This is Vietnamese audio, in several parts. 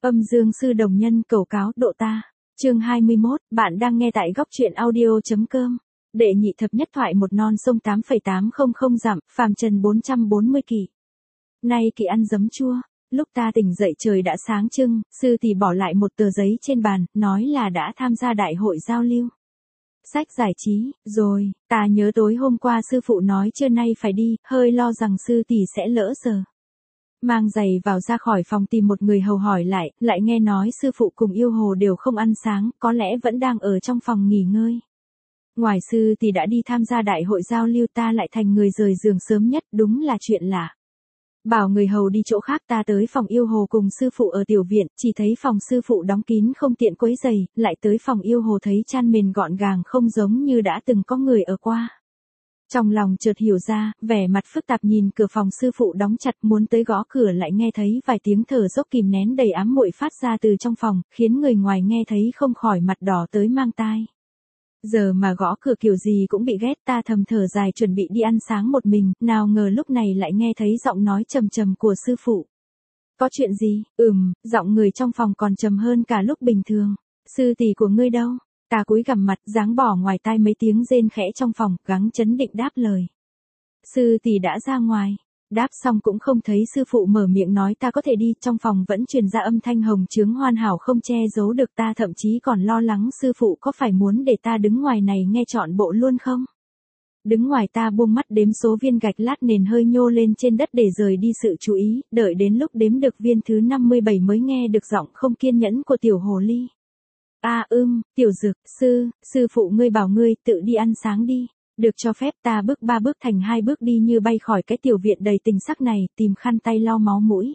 Âm dương sư đồng nhân cầu cáo độ ta. Chương 21, bạn đang nghe tại góc truyện audio.com. Đệ nhị thập nhất thoại một non sông 8,800 dặm, phàm trần 440 kỳ. Nay kỳ ăn giấm chua, lúc ta tỉnh dậy trời đã sáng trưng, sư thì bỏ lại một tờ giấy trên bàn, nói là đã tham gia đại hội giao lưu. Sách giải trí, rồi, ta nhớ tối hôm qua sư phụ nói trưa nay phải đi, hơi lo rằng sư tỷ sẽ lỡ giờ. Mang giày vào ra khỏi phòng tìm một người hầu hỏi lại nghe nói sư phụ cùng yêu hồ đều không ăn sáng, có lẽ vẫn đang ở trong phòng nghỉ ngơi. Ngoài sư thì đã đi tham gia đại hội giao lưu, ta lại thành người rời giường sớm nhất, đúng là chuyện lạ. Bảo người hầu đi chỗ khác, ta tới phòng yêu hồ cùng sư phụ ở tiểu viện, chỉ thấy phòng sư phụ đóng kín không tiện quấy giày, lại tới phòng yêu hồ thấy chăn mền gọn gàng không giống như đã từng có người ở qua. Trong lòng chợt hiểu ra, vẻ mặt phức tạp nhìn cửa phòng sư phụ đóng chặt, muốn tới gõ cửa lại nghe thấy vài tiếng thở dốc kìm nén đầy ám muội phát ra từ trong phòng, khiến người ngoài nghe thấy không khỏi mặt đỏ tới mang tai. Giờ mà gõ cửa kiểu gì cũng bị ghét, ta thầm thở dài chuẩn bị đi ăn sáng một mình, nào ngờ lúc này lại nghe thấy giọng nói trầm trầm của sư phụ. Có chuyện gì? Giọng người trong phòng còn trầm hơn cả lúc bình thường. Sư tỷ của ngươi đâu? Ta cúi gằm mặt, dáng bỏ ngoài tai mấy tiếng rên khẽ trong phòng, gắng trấn định đáp lời. Sư tỷ đã ra ngoài. Đáp xong cũng không thấy sư phụ mở miệng nói ta có thể đi, trong phòng vẫn truyền ra âm thanh hồng trướng hoàn hảo không che giấu được, ta thậm chí còn lo lắng sư phụ có phải muốn để ta đứng ngoài này nghe trọn bộ luôn không? Đứng ngoài ta buông mắt đếm số viên gạch lát nền hơi nhô lên trên đất để rời đi sự chú ý, đợi đến lúc đếm được viên thứ 57 mới nghe được giọng không kiên nhẫn của tiểu hồ ly. Tiểu dực, sư phụ ngươi bảo ngươi tự đi ăn sáng đi. Được cho phép, ta bước 3 bước thành 2 bước đi như bay khỏi cái tiểu viện đầy tình sắc này, tìm khăn tay lau máu mũi.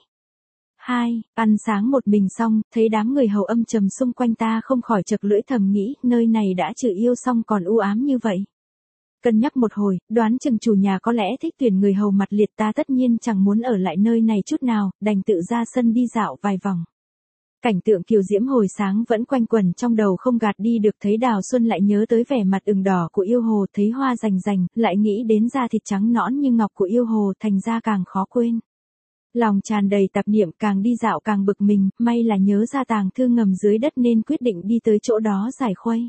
Ăn sáng một mình xong, thấy đám người hầu âm trầm xung quanh ta không khỏi chật lưỡi thầm nghĩ, nơi này đã trừ yêu xong còn u ám như vậy. Cân nhắc một hồi, đoán chừng chủ nhà có lẽ thích tuyển người hầu mặt liệt, ta tất nhiên chẳng muốn ở lại nơi này chút nào, đành tự ra sân đi dạo vài vòng. Cảnh tượng kiều diễm hồi sáng vẫn quanh quẩn trong đầu không gạt đi được, thấy Đào Xuân lại nhớ tới vẻ mặt ửng đỏ của yêu hồ, thấy hoa rành rành, lại nghĩ đến da thịt trắng nõn như ngọc của yêu hồ, thành ra càng khó quên. Lòng tràn đầy tạp niệm, càng đi dạo càng bực mình, may là nhớ ra tàng thư ngầm dưới đất nên quyết định đi tới chỗ đó giải khuây.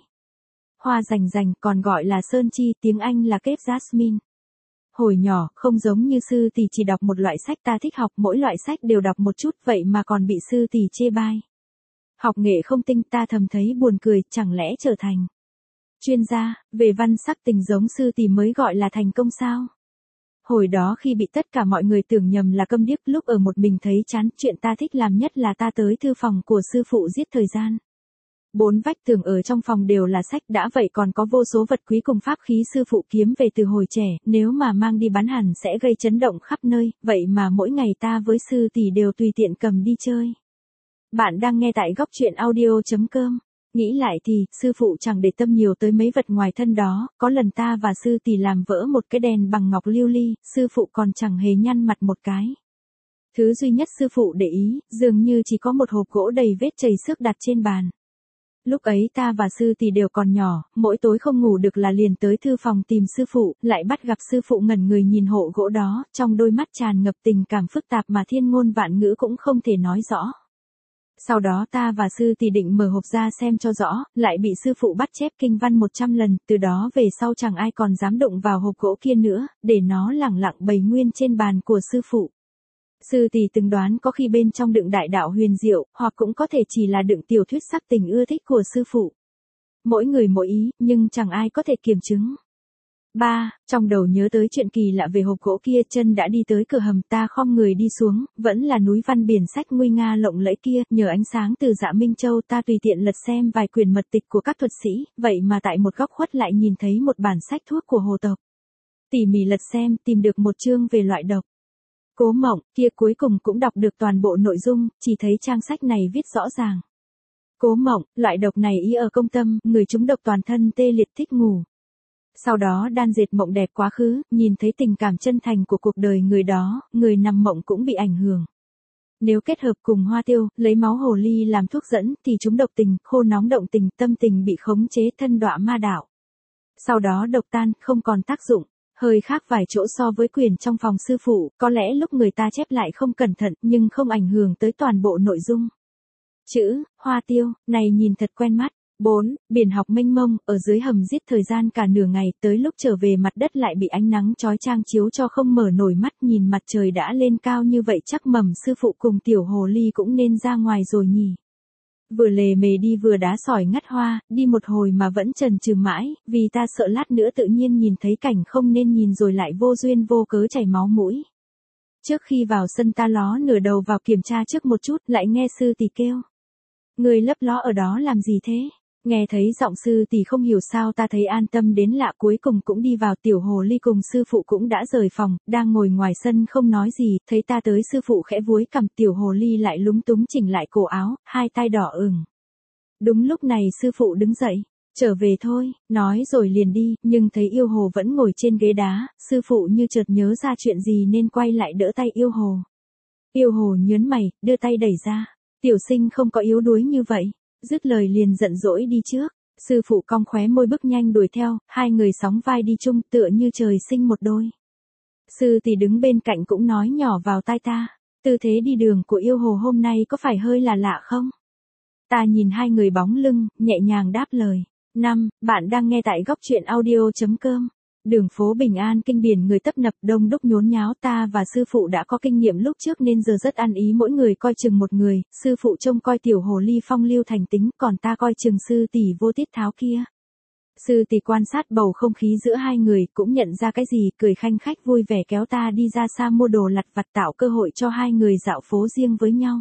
Hoa rành rành còn gọi là sơn chi, tiếng Anh là kép jasmine. Hồi nhỏ, không giống như sư tỷ chỉ đọc một loại sách, ta thích học mỗi loại sách đều đọc một chút, vậy mà còn bị sư tỷ chê bai. Học nghệ không tinh, ta thầm thấy buồn cười, chẳng lẽ trở thành chuyên gia về văn sắc tình giống sư tỷ mới gọi là thành công sao? Hồi đó khi bị tất cả mọi người tưởng nhầm là câm điếc, lúc ở một mình thấy chán, chuyện ta thích làm nhất là ta tới thư phòng của sư phụ giết thời gian. 4 vách tường ở trong phòng đều là sách, đã vậy còn có vô số vật quý cùng pháp khí sư phụ kiếm về từ hồi trẻ, nếu mà mang đi bán hẳn sẽ gây chấn động khắp nơi, vậy mà mỗi ngày ta với sư tỷ đều tùy tiện cầm đi chơi. Bạn đang nghe tại góc truyện audio.com. Nghĩ lại thì, sư phụ chẳng để tâm nhiều tới mấy vật ngoài thân đó, có lần ta và sư tỷ làm vỡ một cái đèn bằng ngọc lưu ly, sư phụ còn chẳng hề nhăn mặt một cái. Thứ duy nhất sư phụ để ý, dường như chỉ có một hộp gỗ đầy vết chảy xước đặt trên bàn. Lúc ấy ta và sư tỷ đều còn nhỏ, mỗi tối không ngủ được là liền tới thư phòng tìm sư phụ, lại bắt gặp sư phụ ngẩn người nhìn hộ gỗ đó, trong đôi mắt tràn ngập tình cảm phức tạp mà thiên ngôn vạn ngữ cũng không thể nói rõ. Sau đó ta và sư tỷ định mở hộp ra xem cho rõ, lại bị sư phụ bắt chép kinh văn 100 lần, từ đó về sau chẳng ai còn dám đụng vào hộp gỗ kia nữa, để nó lẳng lặng bày nguyên trên bàn của sư phụ. Sư tỷ từng đoán có khi bên trong đựng đại đạo huyền diệu, hoặc cũng có thể chỉ là đựng tiểu thuyết sắc tình ưa thích của sư phụ. Mỗi người mỗi ý, nhưng chẳng ai có thể kiểm chứng. Trong đầu nhớ tới chuyện kỳ lạ về hộp gỗ kia, chân đã đi tới cửa hầm, ta khom người đi xuống, vẫn là núi văn biển sách nguy nga lộng lẫy kia, nhờ ánh sáng từ Dạ Minh Châu ta tùy tiện lật xem vài quyển mật tịch của các thuật sĩ, vậy mà tại một góc khuất lại nhìn thấy một bản sách thuốc của hồ tộc. Tỉ mỉ lật xem, tìm được một chương về loại độc Cố Mộng, kia cuối cùng cũng đọc được toàn bộ nội dung, chỉ thấy trang sách này viết rõ ràng. Cố Mộng, loại độc này y ở công tâm, người trúng độc toàn thân tê liệt thích ngủ. Sau đó đan dệt mộng đẹp quá khứ, nhìn thấy tình cảm chân thành của cuộc đời người đó, người nằm mộng cũng bị ảnh hưởng. Nếu kết hợp cùng hoa tiêu, lấy máu hồ ly làm thuốc dẫn, thì chúng độc tình, khô nóng động tình, tâm tình bị khống chế, thân đọa ma đạo. Sau đó độc tan, không còn tác dụng. Hơi khác vài chỗ so với quyển trong phòng sư phụ, có lẽ lúc người ta chép lại không cẩn thận, nhưng không ảnh hưởng tới toàn bộ nội dung. Chữ, hoa tiêu, này nhìn thật quen mắt. 4. Biển học mênh mông, ở dưới hầm giết thời gian cả nửa ngày, tới lúc trở về mặt đất lại bị ánh nắng chói chang chiếu cho không mở nổi mắt, nhìn mặt trời đã lên cao như vậy chắc Mầm sư phụ cùng tiểu hồ ly cũng nên ra ngoài rồi nhỉ. Vừa lề mề đi vừa đá sỏi ngắt hoa, đi một hồi mà vẫn chần chừ mãi, vì ta sợ lát nữa tự nhiên nhìn thấy cảnh không nên nhìn rồi lại vô duyên vô cớ chảy máu mũi. Trước khi vào sân ta ló nửa đầu vào kiểm tra trước một chút, lại nghe sư tỷ kêu. Người lấp ló ở đó làm gì thế? Nghe thấy giọng sư tỷ không hiểu sao ta thấy an tâm đến lạ, cuối cùng cũng đi vào. Tiểu hồ ly cùng sư phụ cũng đã rời phòng, đang ngồi ngoài sân không nói gì, thấy ta tới sư phụ khẽ vuốt cằm, tiểu hồ ly lại lúng túng chỉnh lại cổ áo, hai tay đỏ ửng. Đúng lúc này sư phụ đứng dậy, trở về thôi, nói rồi liền đi, nhưng thấy yêu hồ vẫn ngồi trên ghế đá, sư phụ như chợt nhớ ra chuyện gì nên quay lại đỡ tay yêu hồ. Yêu hồ nhớn mày, đưa tay đẩy ra, tiểu sinh không có yếu đuối như vậy. Dứt lời liền giận dỗi đi trước, sư phụ cong khóe môi bước nhanh đuổi theo, hai người sóng vai đi chung tựa như trời sinh một đôi. Sư tỷ đứng bên cạnh cũng nói nhỏ vào tai ta, tư thế đi đường của yêu hồ hôm nay có phải hơi là lạ không? Ta nhìn hai người bóng lưng, nhẹ nhàng đáp lời. 5. Bạn đang nghe tại góc truyện audio.com. Đường phố Bình An kinh biển người tấp nập đông đúc nhốn nháo, ta và sư phụ đã có kinh nghiệm lúc trước nên giờ rất ăn ý mỗi người coi chừng một người, sư phụ trông coi tiểu hồ ly phong lưu thành tính, còn ta coi chừng sư tỷ vô tiết tháo kia. Sư tỷ quan sát bầu không khí giữa hai người, cũng nhận ra cái gì, cười khanh khách vui vẻ kéo ta đi ra xa mua đồ lặt vặt tạo cơ hội cho hai người dạo phố riêng với nhau.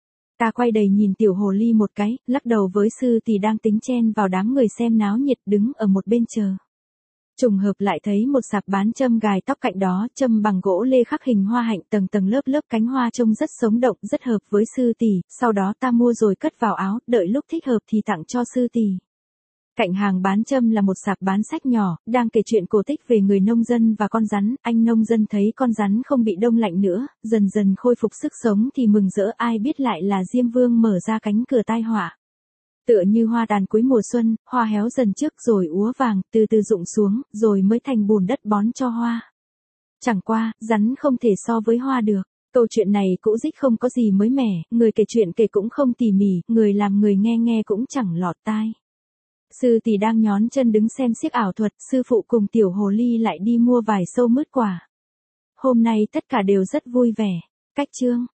Ta quay đầy nhìn tiểu hồ ly một cái, lắc đầu với sư tỷ đang tính chen vào đám người xem náo nhiệt đứng ở một bên chờ. Trùng hợp lại thấy một sạp bán châm gài tóc cạnh đó, châm bằng gỗ lê khắc hình hoa hạnh tầng tầng lớp lớp cánh hoa trông rất sống động, rất hợp với sư tỷ, sau đó ta mua rồi cất vào áo, đợi lúc thích hợp thì tặng cho sư tỷ. Cạnh hàng bán châm là một sạp bán sách nhỏ, đang kể chuyện cổ tích về người nông dân và con rắn, anh nông dân thấy con rắn không bị đông lạnh nữa, dần dần khôi phục sức sống thì mừng rỡ, ai biết lại là Diêm Vương mở ra cánh cửa tai họa. Tựa như hoa tàn cuối mùa xuân, hoa héo dần trước rồi úa vàng, từ từ rụng xuống, rồi mới thành bùn đất bón cho hoa. Chẳng qua, rắn không thể so với hoa được. Câu chuyện này cũ dích không có gì mới mẻ, người kể chuyện kể cũng không tỉ mỉ, người làm người nghe nghe cũng chẳng lọt tai. Sư tỷ đang nhón chân đứng xem xiếc ảo thuật, sư phụ cùng tiểu hồ ly lại đi mua vài xâu mứt quả. Hôm nay tất cả đều rất vui vẻ. Cách chương